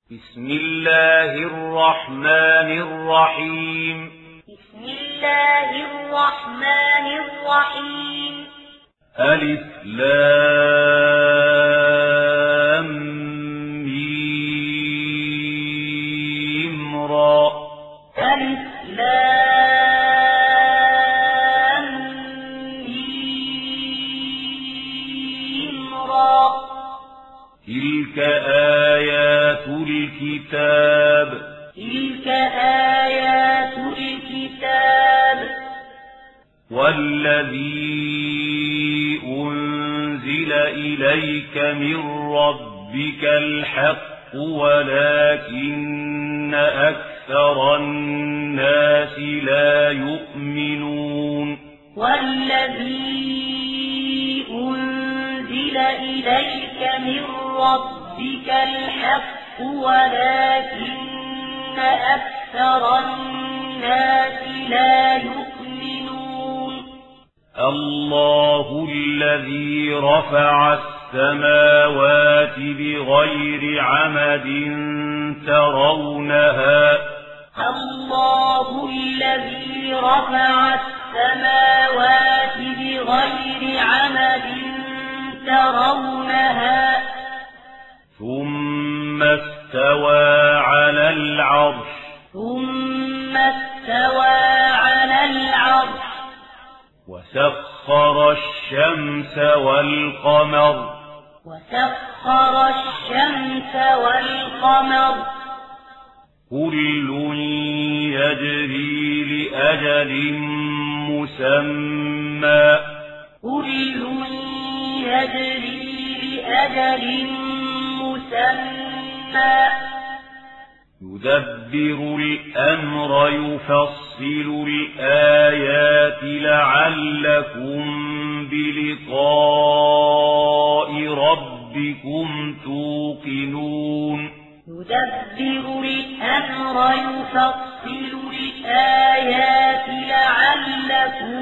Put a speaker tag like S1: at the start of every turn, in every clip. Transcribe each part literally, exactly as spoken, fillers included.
S1: بسم الله الرحمن الرحيم
S2: بسم الله الرحمن الرحيم
S1: ألف لام ميم را
S2: ألف لام ميم را
S1: تلك آيات الكتاب
S2: تلك آيات الكتاب
S1: والذي أنزل إليك من ربك الحق ولكن أكثر الناس لا يؤمنون
S2: والذي أنزل إليك من ربك الحق ولكن أكثر الناس لا يؤمنون
S1: الله الذي رفع السماوات بغير عمد ترونها
S2: الله الذي رفع السماوات بغير عمد ترونها
S1: ثم استوى على العرش
S2: ثم استوى على العرش
S1: وسخر الشمس والقمر
S2: وسخر الشمس والقمر
S1: كل يجري لأجل مسمى
S2: كل يجري لأجل مسمى
S1: يدبر الأمر يفصل الآيات لعلكم بلقاء ربكم توقنون
S2: يدبر الأمر يفصل الآيات لعلكم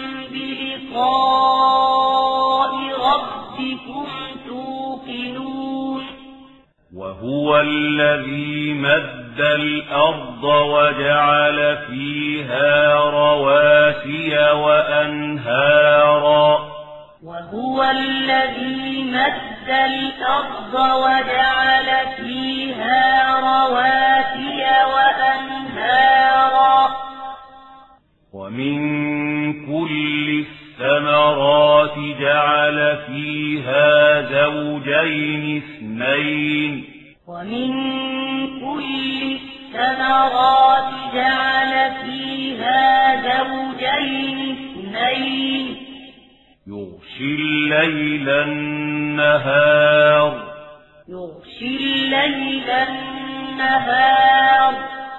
S2: بلقاء ربكم توقنون
S1: وهو الذي مد الأرض وجعل فيها رواسي وأنهارا
S2: وهو الذي مد الأرض وجعل فيها رواسي وأنهارا
S1: ومن كل الثمرات جعل فيها زوجين اثنين
S2: ومن كل الثمرات جعل فيها زوجين اثنين
S1: يغشي الليل النهار
S2: يغشي الليل النهار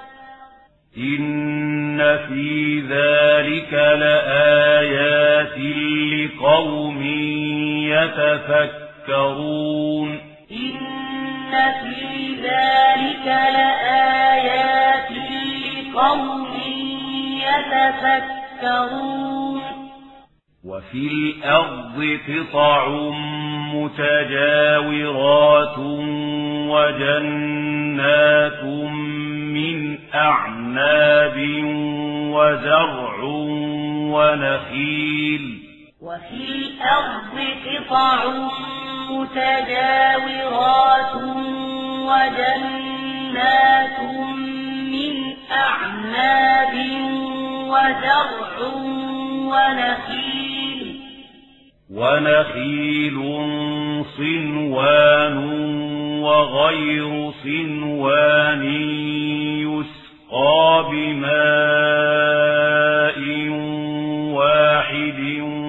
S1: إن في ذلك لآيات لقوم يتفكرون
S2: إن في ذلك لآيات لقوم يتفكرون
S1: وفي الأرض قطع متجاورات وجنات من أعناب وزرع ونخيل
S2: وفي الأرض قطع متجاورات وجنات من أعناب وزرع ونخيل
S1: ونخيل صنوان وغير صنوان يسقى بماء واحد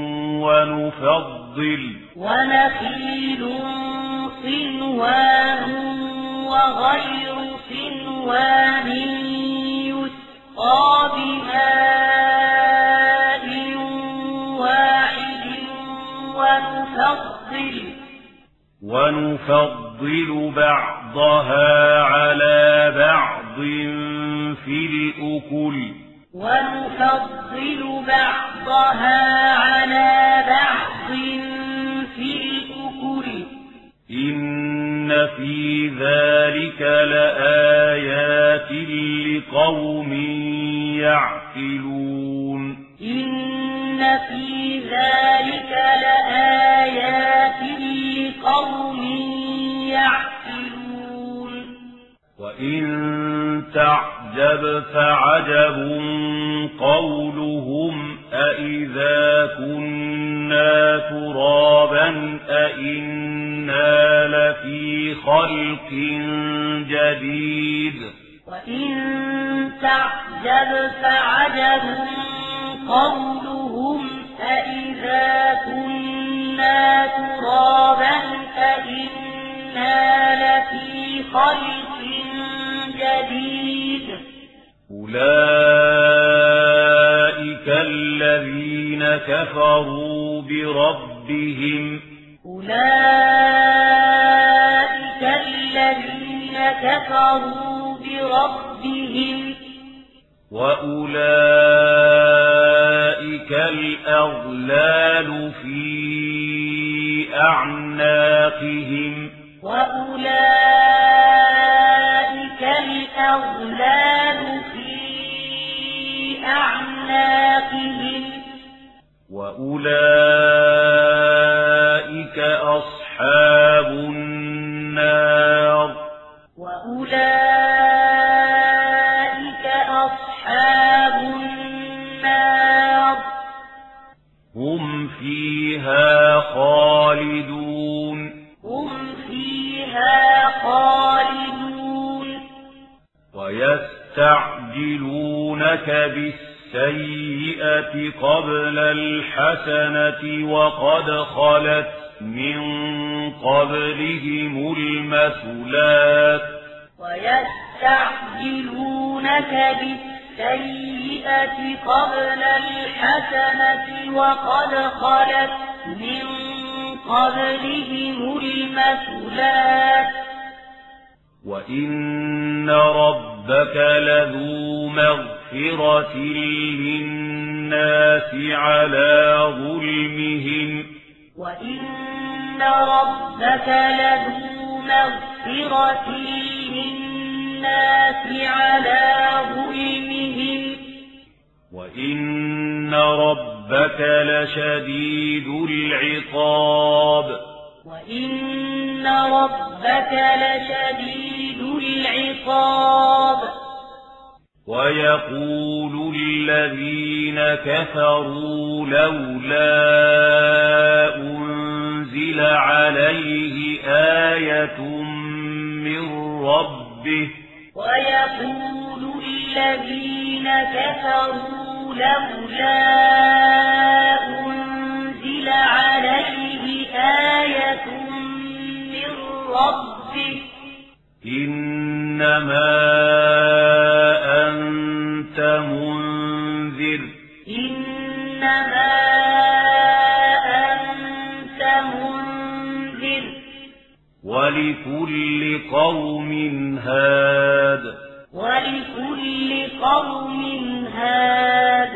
S1: ونفضل
S2: ونخيل صنوان وغير صنوان يسقى بماء واحد ونفضل
S1: ونفضل بعضها على بعض في الأكل
S2: ونفضل بعضها على بعض في الأكل
S1: إن في ذلك لآيات لقوم يعقلون
S2: إن في ذلك لآيات لقوم يعقلون
S1: وإن تعجب فعجب قولهم أإذا كنا ترابا أإنا لفي خلق جديد
S2: وإن تعجب فعجب قولهم أإذا كنا ترابا أإنا لفي خلق جديد
S1: أولئك الذين كفروا بربهم
S2: أولئك الذين كفروا بربهم
S1: وأولئك الأغلال في أعناقهم
S2: وأولئك الأغلال في أعناقهم
S1: وأولئك أصحاب النار
S2: وأولئك أصحاب النار
S1: هم فيها خالدون
S2: هم فيها خالدون
S1: ويستعجلونك بالسيئة قبل الحسنة وقد خلت من قبلهم المثلات
S2: ويستعجلونك بالسيئة قبل الحسنة وقد خلت من قبلهم المثلات
S1: وإن ربك لذو مغفرة للناس على ظلمهم
S2: وإن ربك لذو مغفرة للناس على ظلمهم
S1: وإن ربك لشديد العقاب
S2: وإن ربك لشديد العقاب
S1: ويقول الذين كفروا لولا أنزل عليه آية من ربه
S2: ويقول الذين كفروا لولا أنزل عليه آية من ربه
S1: إنما أنت منذر
S2: إنما أنت منذر
S1: ولكل قوم هاد
S2: ولكل قوم هاد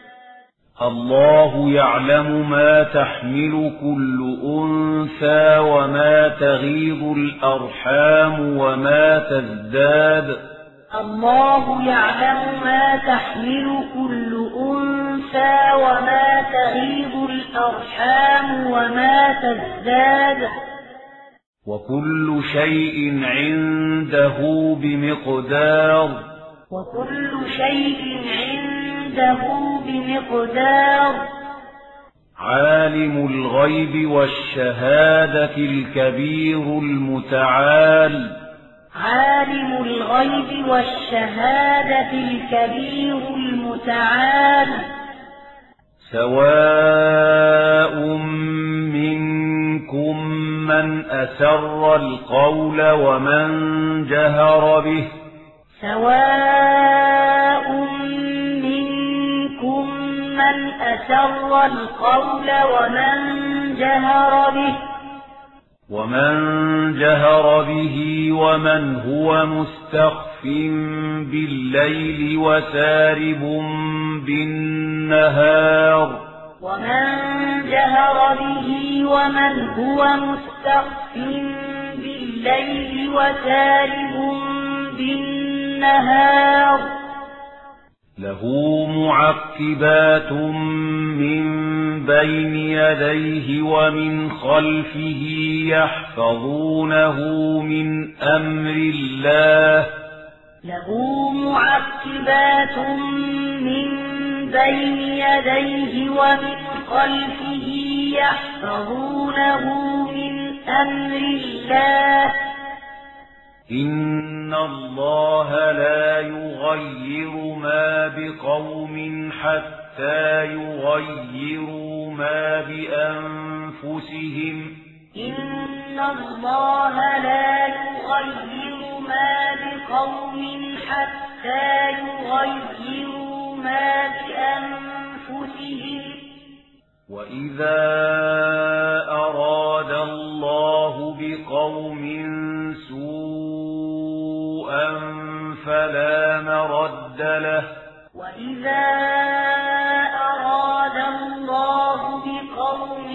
S1: الله يعلم ما تحمل كل أنثى وما تغيض الأرحام وما تزداد
S2: الله يعلم ما تحمل كل أنثى وما تغيض الأرحام وما تزداد
S1: وكل شيء عنده بمقدار
S2: وكل شيء عنده بمقدار
S1: عالم الغيب والشهادة الكبير المتعال
S2: عالم الغيب والشهادة الكبير المتعال
S1: سواء منكم من أسر القول ومن جهر به
S2: سواء منكم من أسر القول ومن جهر به
S1: ومن جهر به ومن هو مستخف بالليل وسارب بالنهار
S2: ومن جهر به ومن هو مستخف بالليل بالليل وسارب بالنهار
S1: له معقبات من بين يديه ومن خلفه يحفظونه من أمر الله
S2: له معقبات من بين يديه ومن خلفه يحفظونه من أمر الله
S1: إن الله لا يغير ما بقوم حتى يغيروا ما بأنفسهم
S2: إن الله لا يغير ما بقوم حتى يغيروا ما بأنفسهم
S1: وإذا أراد الله بقوم سوءا فلا مرد له
S2: وإذا أراد الله بقوم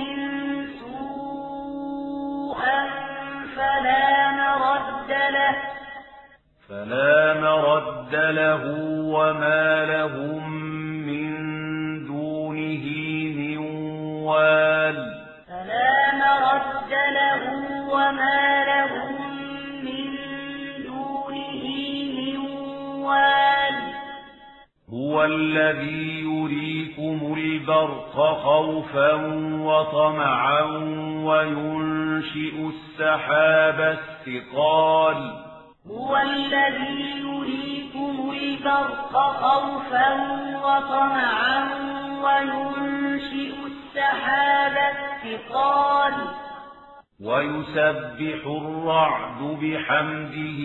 S2: سوءا فلا مرد له
S1: فلا مرد له وما لهم من دونه من وال
S2: فلا مرد له وما لهم من دونه من وال
S1: هو الذي يريكم البرق خوفا وطمعا وينشئ السحاب الثقال
S2: هو الذي يريكم البرق خوفا وطمعا وينشئ السحاب الثقال
S1: ويسبح الرعد بحمده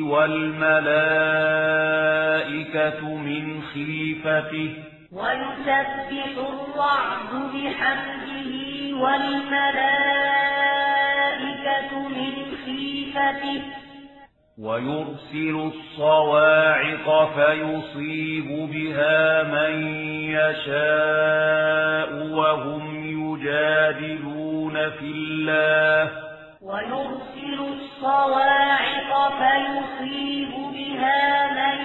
S1: والملائكة من خيفته
S2: ويسبح الرعد بحمده والملائكة من خيفته
S1: ويرسل الصواعق فيصيب بها من يشاء وهم يجادلون في الله
S2: ويرسل الصواعق فيصيب بها من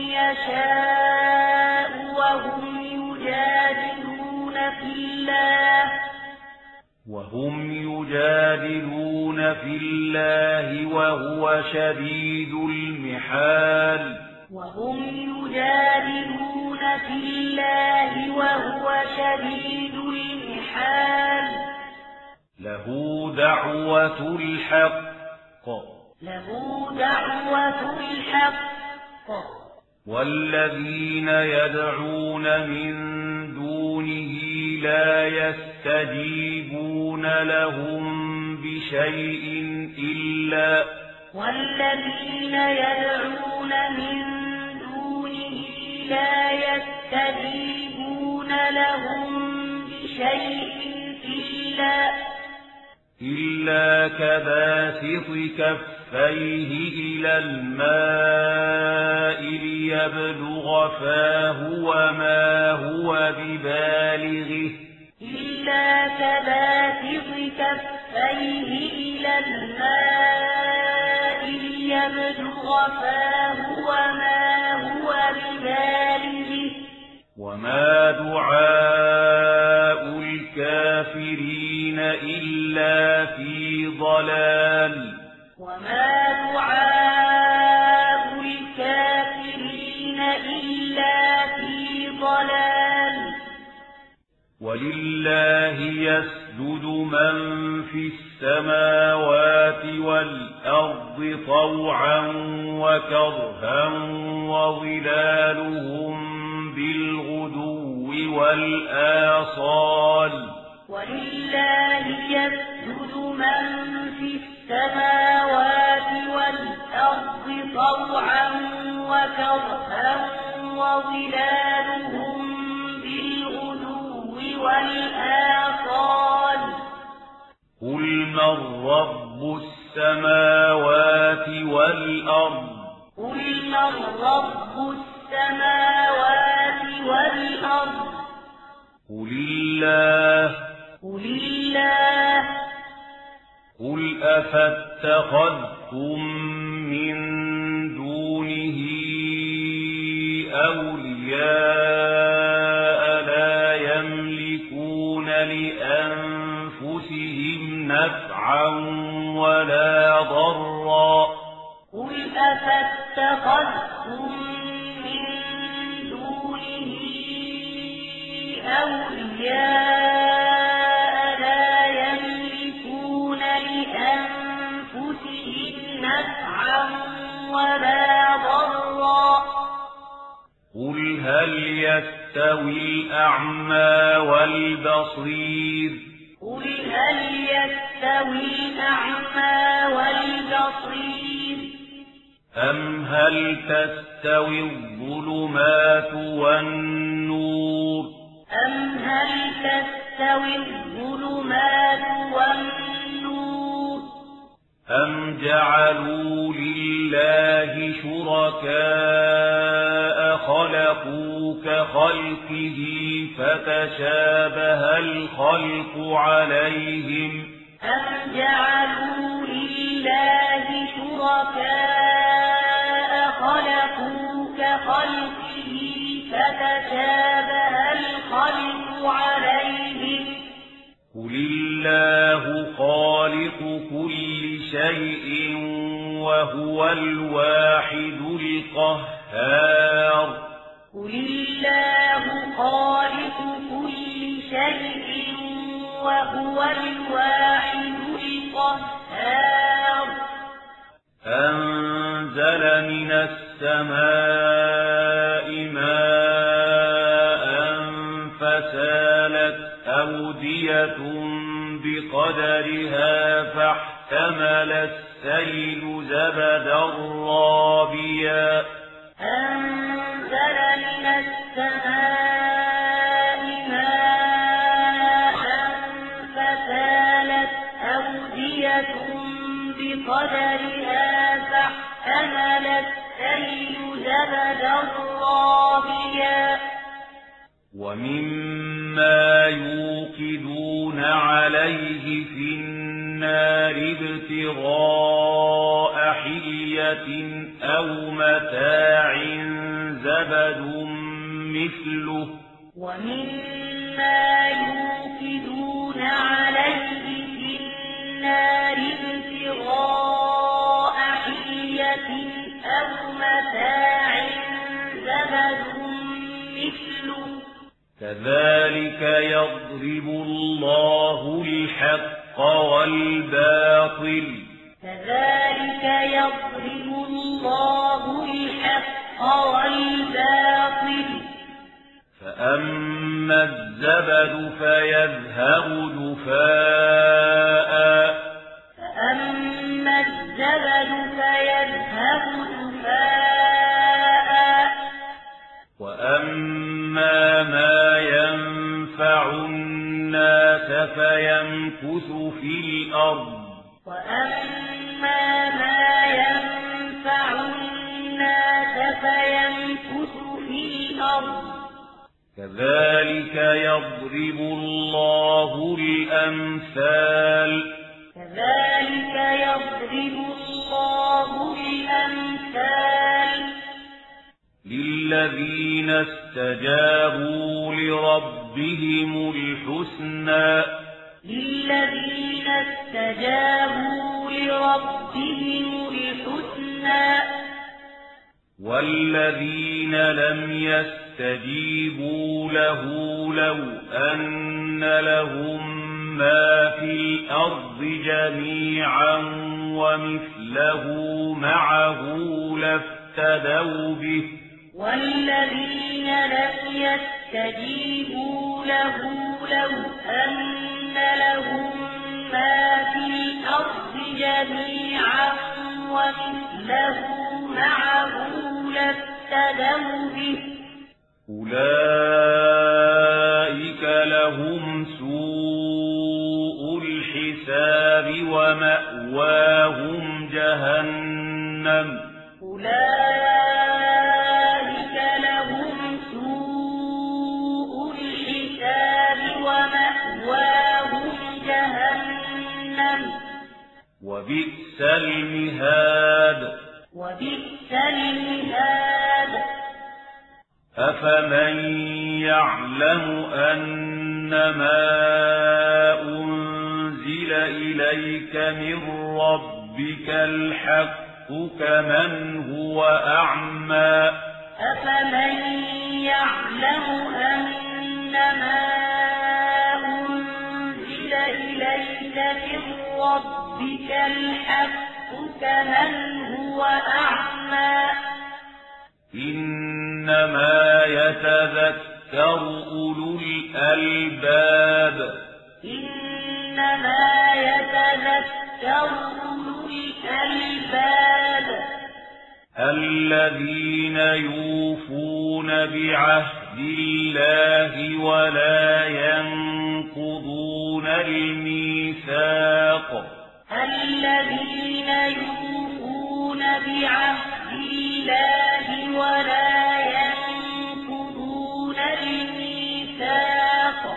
S2: يشاء وهم يجادلون في الله
S1: وهم يجادلون في الله وهو شديد المحال
S2: وهم يجادلون في الله وهو شديد المحال
S1: له دعوة الحق
S2: له دعوة الحق
S1: والذين يدعون من دونه لا يستجيبون لهم بشيء إلا
S2: والذين يدعون من دونه لا يستجيبون لهم بشيء إلا
S1: إلا كباسط كفيه إلى الماء ليبلغ فاه وما هو ببالغه
S2: إلا كباسط كفيه إلى الماء ليبلغ فاه وما هو ببالغه
S1: وما دعاء الكافرين إلا في ضلال
S2: وما دعاء الكافرين إلا في ضلال
S1: ولله يسجد من في السماوات والأرض طوعا وكرها وظلالهم بالغدو والآصال
S2: ولله يسجد من في السماوات والأرض طوعا وكرها وظلالهم بالغدو والآصال
S1: قل من رب السماوات والأرض
S2: قل من رب السماوات والأرض
S1: قل الله
S2: قل الله
S1: قل أفاتخذتم اتخذتم من دونه أولياء لا يملكون لأنفسهم نفعا ولا ضرا
S2: قل أفاتخذتم من دونه أولياء لا يملكون لأنفسهم نفعا ولا ضرا
S1: قل هل يستوي الأعمى والبصير
S2: قل هل يستوي الأعمى والبصير
S1: أم هل تستوي الظلمات والنور
S2: أم هل تستوي الظلمات والنور
S1: أم جعلوا لله شركاء خلقوا كخلقه فتشابه الخلق عليهم
S2: أم جعلوا لله شركاء خلقوا كخلقه فتشابه الخلق عليهم
S1: قل الله خالق كل شيء وهو الواحد القهار
S2: قل الله خالق كل شيء وهو الواحد القهار
S1: أنزل من السماء ماء فسالت أودية بقدرها فاحتمل السيل زبدا رابيا
S2: أنزل من السماء ماء فسالت أودية بقدرها فاحتمل السيل زبدا رابيا
S1: ومما يوقدون عليه في النار ابتغاء حلية أو متاع زبد مثله
S2: ومما يوقدون عليه في النار ابتغاء حلية أو متاع زبد مثله
S1: كذلك يضرب الله الحق والباطل
S2: كذلك يضرب الله الحق والباطل
S1: فأما الزبد فيذهب جفاء
S2: فأما الزبد فيذهب جفاء
S1: وأما ما ينفع الناس فيمكث في الأرض
S2: وأما ما ينفع الناس فيمكث في الأرض
S1: كذلك يضرب الله الأمثال
S2: كذلك يضرب الله الأمثال
S1: للذين استجابوا لربهم الحسنى
S2: للذين استجابوا لربهم الحسنى
S1: والذين لم يستجيبوا له لو أن لهم ما في الأرض جميعا ومثله معه لافتدوا به
S2: والذين لم يستجيبوا له لو أن لهم ما في الأرض جميعا ومثله معه لافتدوا به
S1: أولئك لهم سوء الحساب ومأواهم جهنم
S2: أولئك لهم سوء الحساب ومأواهم جهنم
S1: وبئس المهاد
S2: وبئس المهاد
S1: أفمن يعلم أنما أنزل إليك من ربك الحق كمن هو أعمى
S2: أفمن يعلم أنما أنزل إليك من ربك الحق كمن هو أعمى
S1: إنما يتذكر أولو الألباب
S2: إنما يتذكر أولو الألباب
S1: الذين يوفون بعهد الله ولا ينقضون الميثاق
S2: الذين يوفون بعهد الله ولا ينقضون الميثاق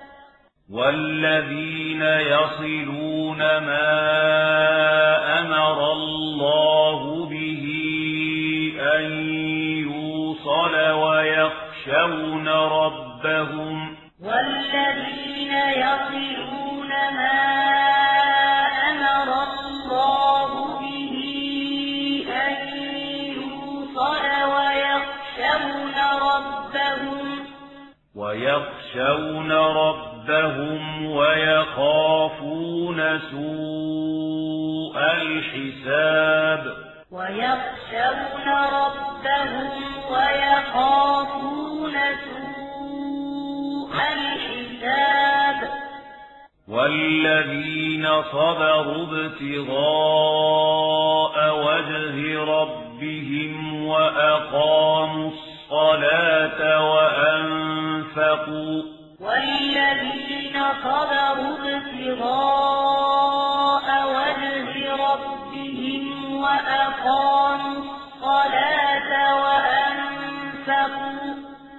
S1: والذين يصلون ما أمر الله به أن يوصل ويخشون ربهم
S2: والذين يصلون ما أمر الله به أن يوصل ويخشون ربهم
S1: ويخشون ربهم ويخافون سوء الحساب
S2: ويخشون ربهم ويخافون سوء الحساب
S1: والذين صبروا ابتغاء وجه ربهم وأقاموا الصلاة وأنفقوا
S2: والذين صبروا ابتغاء وجه ربهم وأقاموا الصلاة وأنفقوا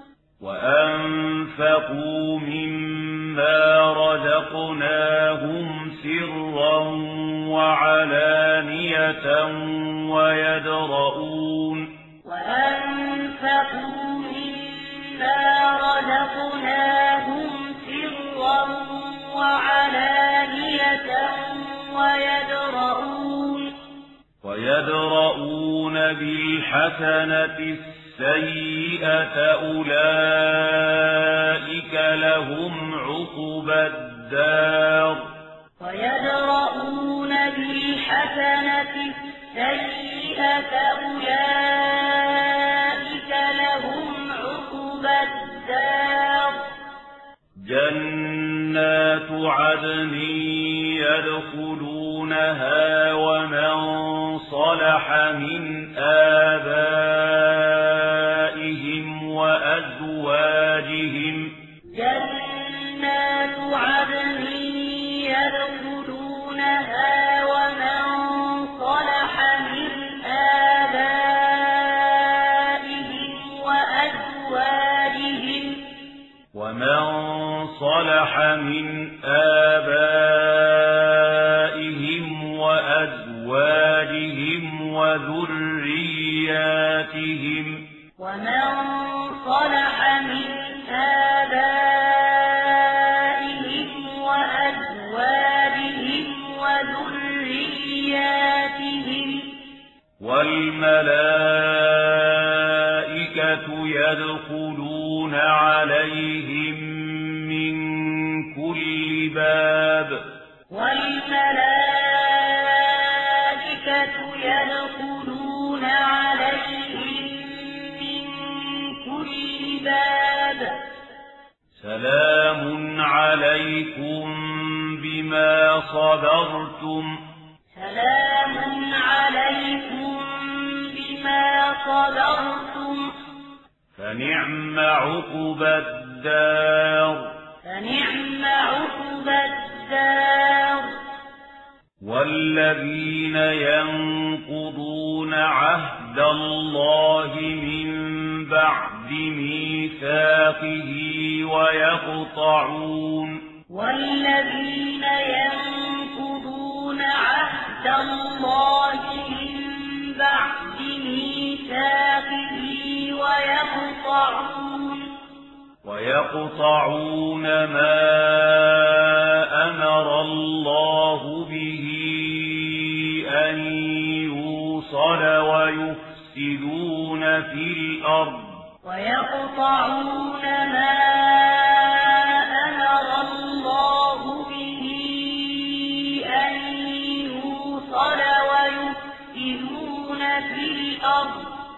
S1: وأنفقوا مما رزقناهم سرا وعلانية ويدرؤون
S2: وأنفقوا مما رزقناهم سرا وعلانية ويدرؤون
S1: ويدرؤون بالحسنة السيئة أولئك لهم عقبى الدار
S2: ويدرؤون بالحسنة السيئة أولئك لهم عقبى الدار
S1: جنات عدن يدخلونها ومن صلح من آبائهم وأزواجهم
S2: جنات عدن يدخلونها ومن صلح من آبائهم وأزواجهم
S1: ومن صلح من آبائهم وأزواجهم وذرياتهم
S2: ومن صلح من آبائهم وأزواجهم وذرياتهم
S1: والملائكة يدخلون عليهم من كل باب
S2: والملائكة يدخلون عليهم من كل باب
S1: سلام عليكم بما صبرتم
S2: سلام عليكم بما صبرتم
S1: فنعم عقبى الدار
S2: فنعم عقبى الدار
S1: والذين ينقضون عهد الله من بعد ميثاقه ويقطعون
S2: والذين ينقضون عهد عهد الله من بعد ميثاقه ويقطعون
S1: ويقطعون ما أمر الله به أن يوصل ويفسدون في الأرض
S2: ويقطعون ما أمر الله به أن يوصل ويفسدون في الأرض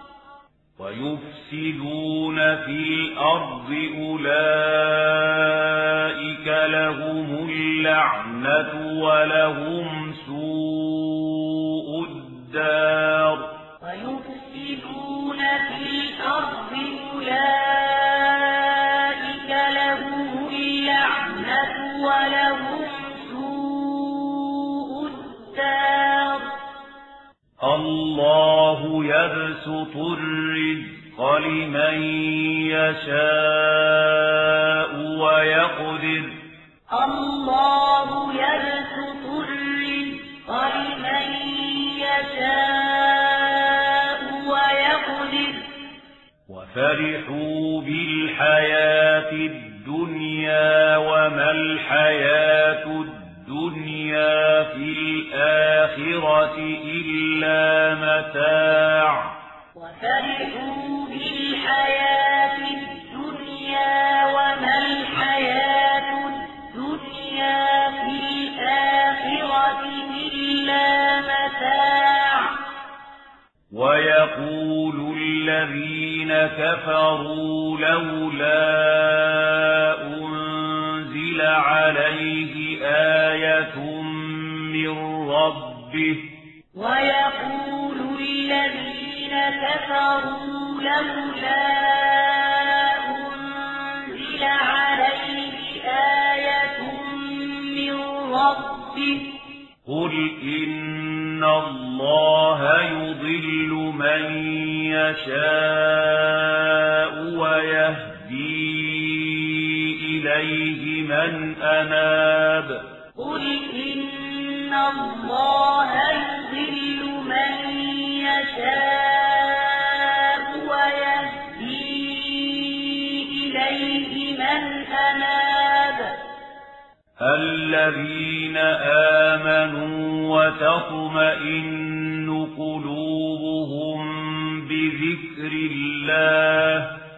S1: ويفسدون في الأرض أولئك لهم اللعنة ولهم سوء الدار
S2: ويفسدون في الأرض أولئك لهم اللعنة ولهم سوء الدار
S1: الله يبسط الرزق لمن يشاء ويقدر
S2: الله يبسط الرزق لمن يشاء ويقدر
S1: وفرحوا بالحياة الدنيا وما الحياة الدنيا في الآخرة إلا متاع
S2: وفرحوا بالحياة الدنيا وما الحياة الدنيا في الآخرة إلا متاع
S1: ويقول الذين كفروا لولا أنزل عليه آية من ربه
S2: ويقول الذين كفروا لولا أنزل عليه آية من ربه
S1: قل إن الله يضل من يشاء ويهدي إليه من أناب
S2: قل إن الله يضل من يشاء ويهدي إليه من أناب
S1: الذين آمنوا وتطمئن قلوبهم بذكر الله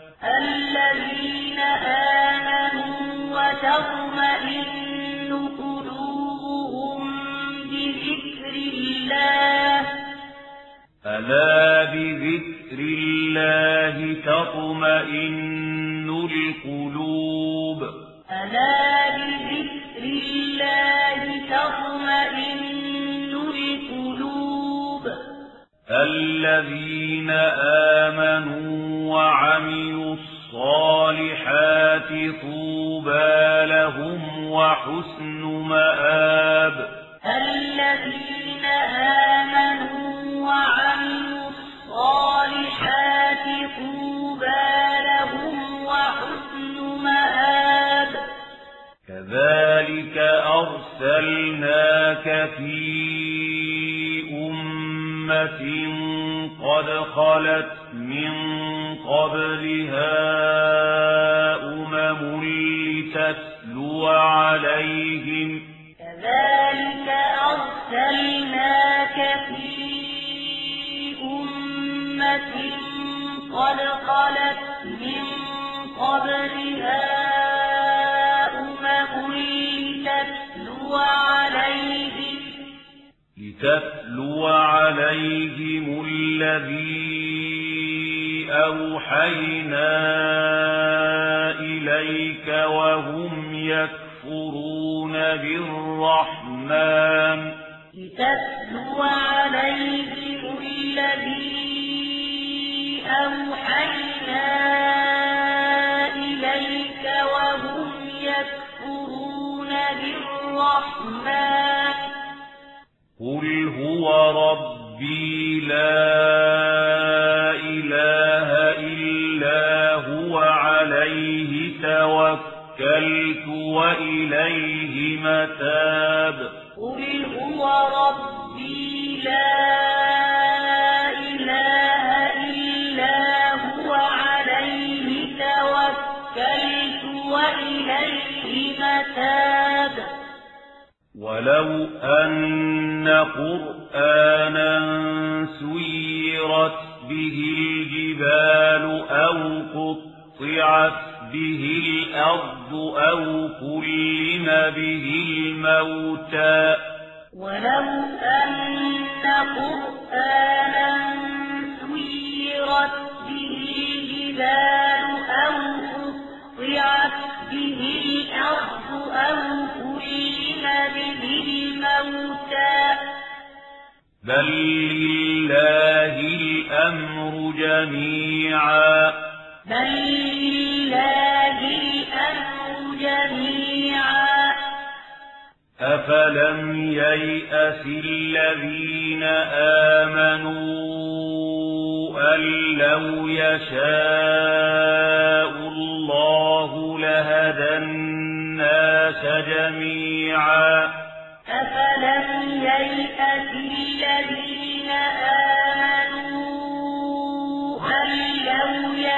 S2: الذين آمنوا وتطمئن قلوبهم بذكر الله
S1: ألا بذكر الله تطمئن القلوب
S2: ألا بذكر الله تطمئن القلوب
S1: الذين آمنوا وعملوا الصالحات طوبى لهم وحسن مآب
S2: الذين آمنوا وعملوا الصالحات طوبى لهم وحسن مآب
S1: كذلك أرسلناك في أمة قد خلت من قبلها أمم لتتلو عليهم
S2: كذلك أرسلناك في أمة قد خلت من قبلها أمم لتتلو عليهم
S1: لتتلو عليهم الذي أوحينا إليك وهم يكفرون بالرحمن
S2: لتتلو عليهم الذي أوحينا إليك وهم يكفرون بالرحمن
S1: قل هو ربي لا إله إلا هو عليه توكلت وإليه متاب
S2: قل هو ربي لا إله إلا هو عليه توكلت وإليه متاب
S1: ولو أن قرآنا سيرت به الجبال أو قطعت به الأرض أو كلم به الموتى
S2: ولو أن قرآنا سيرت به الجبال أو قطعت به الأرض أو كلم به الموتى
S1: بل لله الأمر جميعا
S2: بل لله الأمر جميعا
S1: أفلم ييأس الذين آمنوا أن لو يشاء الله لهدى الناس جميعا
S2: أفلم ييأس الذين آمنوا أن لو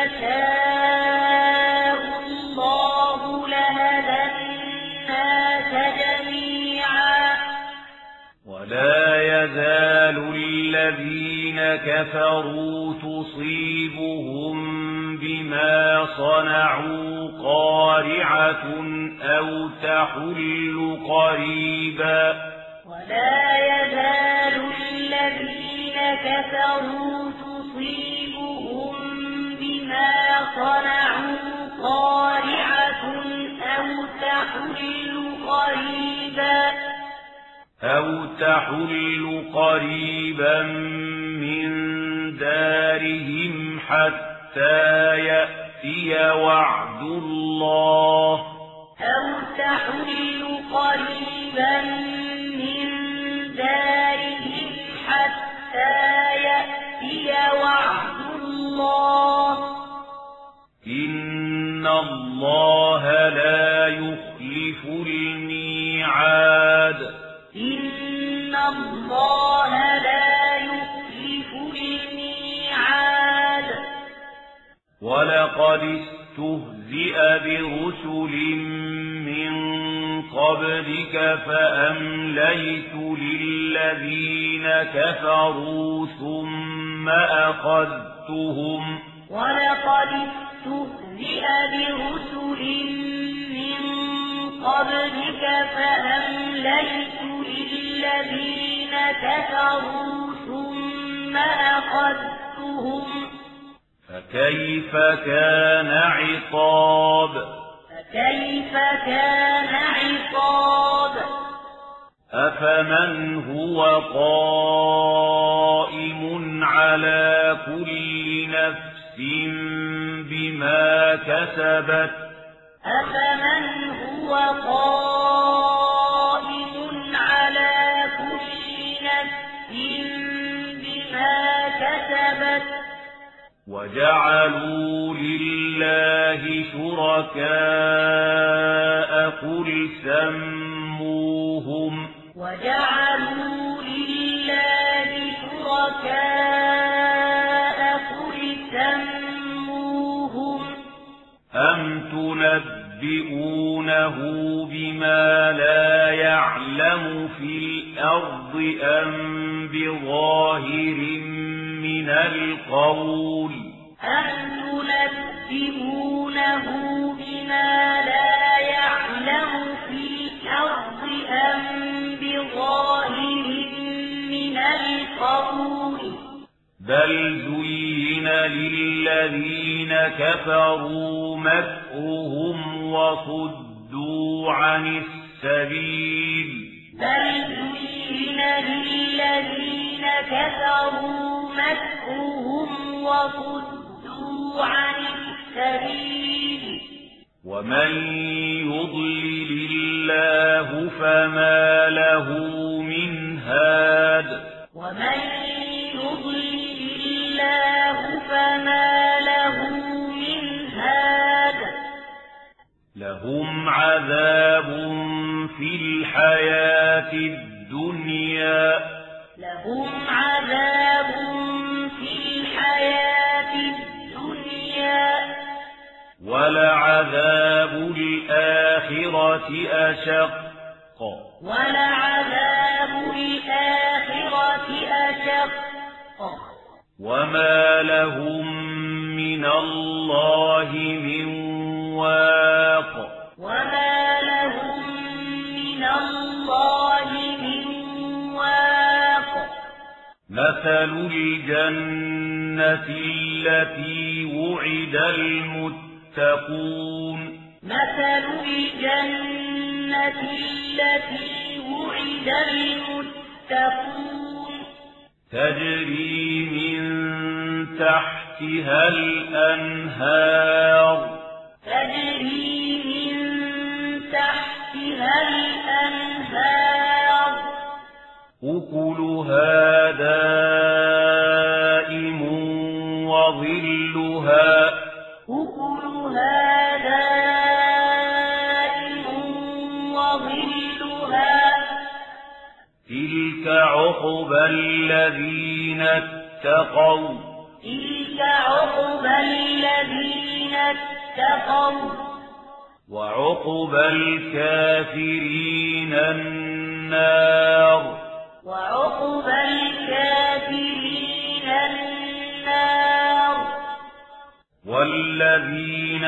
S2: يشاء الله لهدى الناس جميعا
S1: ولا يزال الذين كفروا تصيبهم بما صنعوا قارعة أو تحل قريبا
S2: ولا يزال الذين كفروا تصيبهم بما صنعوا قارعة أو تحل قريبا
S1: أو تحل قريبا من دارهم حتى يأتي وعد الله
S2: أو تحل قريبا من دارهم حتى يأتي وعد الله
S1: إن الله لا يخلف الميعاد
S2: إن الله لا يخلف الميعاد
S1: ولقد استهزئ برسل من قبلك فأمليت للذين كفروا ثم أخذتهم
S2: ولقد استهزئ برسل من قبلك فأمليت للذين كفروا ثم أخذتهم
S1: فكيف كان عقاب
S2: فكيف كان عقاب
S1: أفمن هو قائم على كل نفس بما كسبت
S2: أفمن هو قائم على كل نفس بما كسبت
S1: وجعلوا لله شركاء قل سموهم
S2: وجعلوا لله شركاء قل سموهم
S1: أم تنبئونه بما لا يعلم في الأرض أم بظاهر من القول
S2: أم تنبئونه بما لا يعلم في الأرض أم بظاهر من القول
S1: بل زين للذين كفروا مكرهم وصدوا عن السبيل
S2: بل زين للذين كفروا مكرهم وصدوا عن السبيل
S1: ومن يضلل الله فما له من هاد
S2: ومن يضلل الله فما له من هاد
S1: لهم عذاب في الحياة الدنيا
S2: لهم
S1: ولعذاب الآخرة أشق
S2: ولعذاب الآخرة أشق
S1: وما لهم من الله من واق
S2: وما لهم من الله من واق
S1: مثل الجنة التي وعد المتقون
S2: مثل الجنة التي وعد المتقون
S1: تجري من تحتها الأنهار
S2: تجري من تحتها الأنهار
S1: أكلها دائم وظلها
S2: أكلها دائم وظلها
S1: تلك عقبى الذين اتقوا
S2: تلك عقبى الذين اتقوا
S1: وعقبى الكافرين النار
S2: وعقبى الكافرين النار
S1: والذين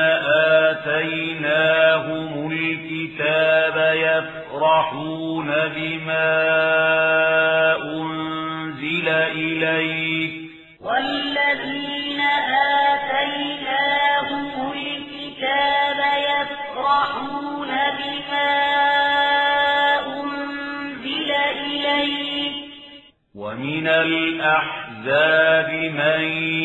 S1: آتيناهم الكتاب يفرحون بما أنزل إليك
S2: والذين آتيناهم الكتاب يفرحون بما أنزل إليك
S1: ومن الأحزاب من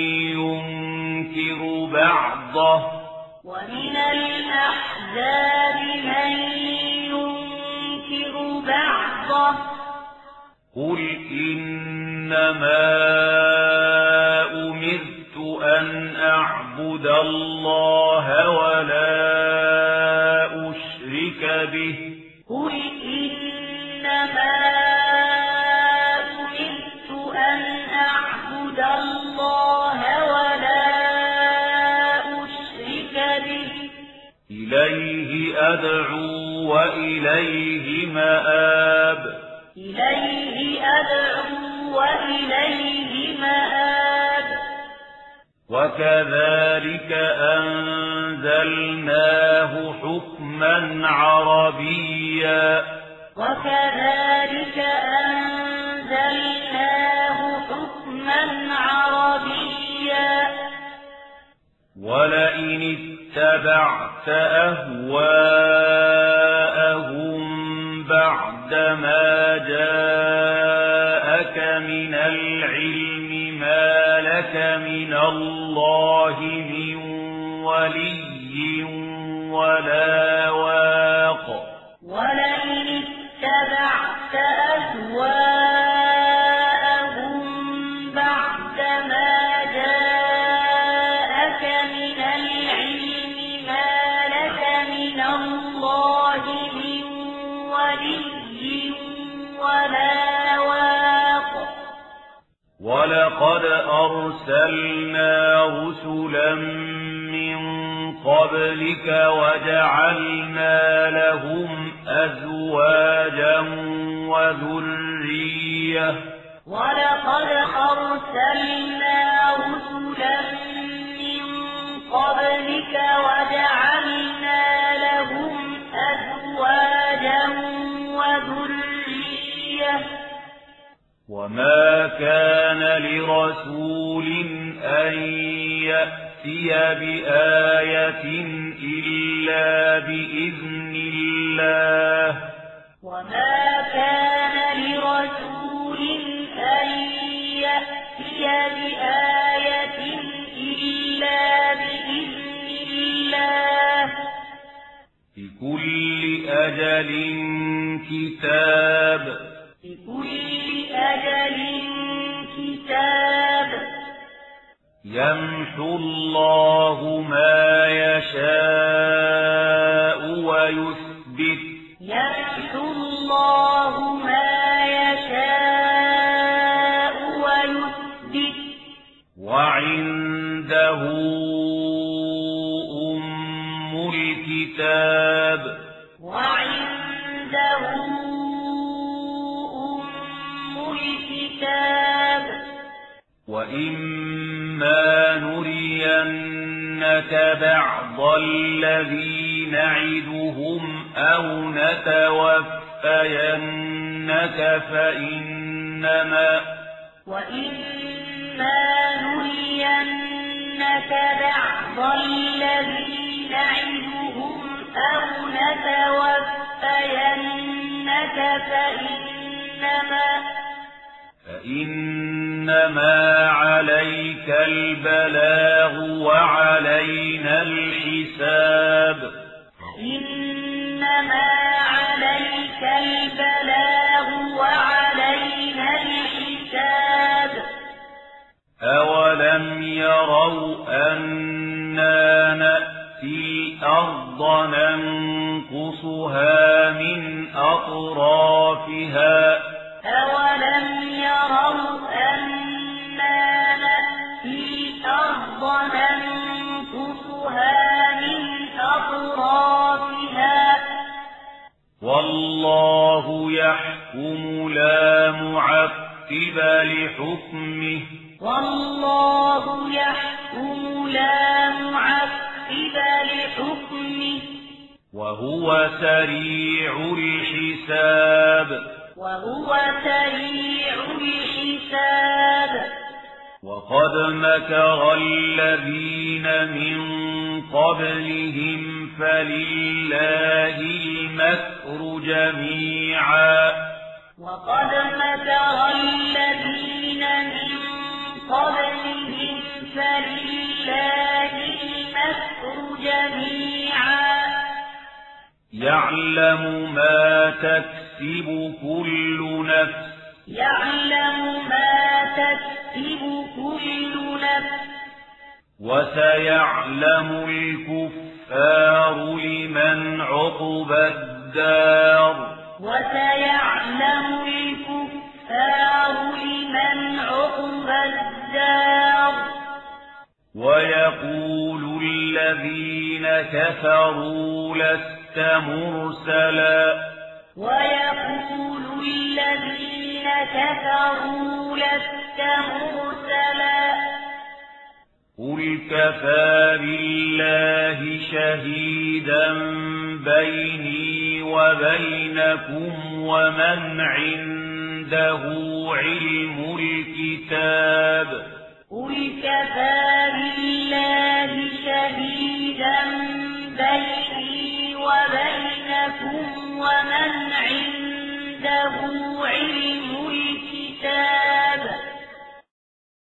S1: ينكر بعضه
S2: ومن الأحزاب من ينكر بعضه
S1: قل إنما أمرت أن أعبد الله ولا أشرك به
S2: قل إنما أمرت أن أعبد الله ولا أشرك به
S1: إليه أدعو وإليه مآب
S2: إليه أدعو وإليه مآب
S1: وكذلك أنزلناه حكما عربيا
S2: وكذلك أنزلناه حكما عربيا
S1: ولئن اتبعت أهواءهم بعدما جاءك من العلم ما لك من الله من ولي ولا واق
S2: ولئن اتبعت أهواءهم بعدما جاءك من العلم ما لك من الله من ولي ولا واق
S1: ولقد أرسلنا رسلا من قبلك وجعلنا لهم أزواجا وذرية
S2: ولقد أرسلنا رسلا من قبلك وجعلنا لهم أزواجا وذرية
S1: وما كان لرسول أن يأتي بآية إلا بإذن الله
S2: وما كان لرسول أن يأتي بآية إلا بإذن الله
S1: لكل أجل كتاب
S2: لكل أجل كتاب
S1: يمحو الله ما يشاء ويثبت
S2: يمحو الله ما يشاء ويثبت
S1: وعنده أم الكتاب
S2: وعنده أم الكتاب
S1: وإما نرينك بعض الذي نعدهم أو نتوفينك فإنما
S2: وإما نرينك بعض الذي نعدهم أو نتوفينك فإنما
S1: فإنما عليك البلاغ وعلينا الحساب
S2: فإنما عليك البلاغ وعلينا الحساب
S1: أولم يروا أنا نأتي الأرض ننقصها من أطرافها
S2: أولم يروا أنا نأتي الأرض ننقصها من أطرافها
S1: والله يحكم لا معقب لحكمه
S2: والله يحكم لا معقب لحكمه
S1: وهو سريع الحساب
S2: وهو سريع الحساب
S1: وقد مكر الذين من قبلهم فلله المكر جميعا
S2: وقد مكر الذين من قبلهم فلله المكر جميعا
S1: يعلم ما تكسب كل نفس
S2: يعلم ما تكسب كل نفس
S1: وسيعلم الكفار لمن عقبى الدار
S2: وسيعلم الكفار لمن عقبى الدار
S1: ويقول الذين كفروا لست مرسلا
S2: ويقول الذين كفروا لست مرسلا
S1: قل كفى بالله شهيدا بيني وبينكم ومن عنده علم الكتاب
S2: قل كفى بالله شهيدا بيني وبينكم ومن عنده علم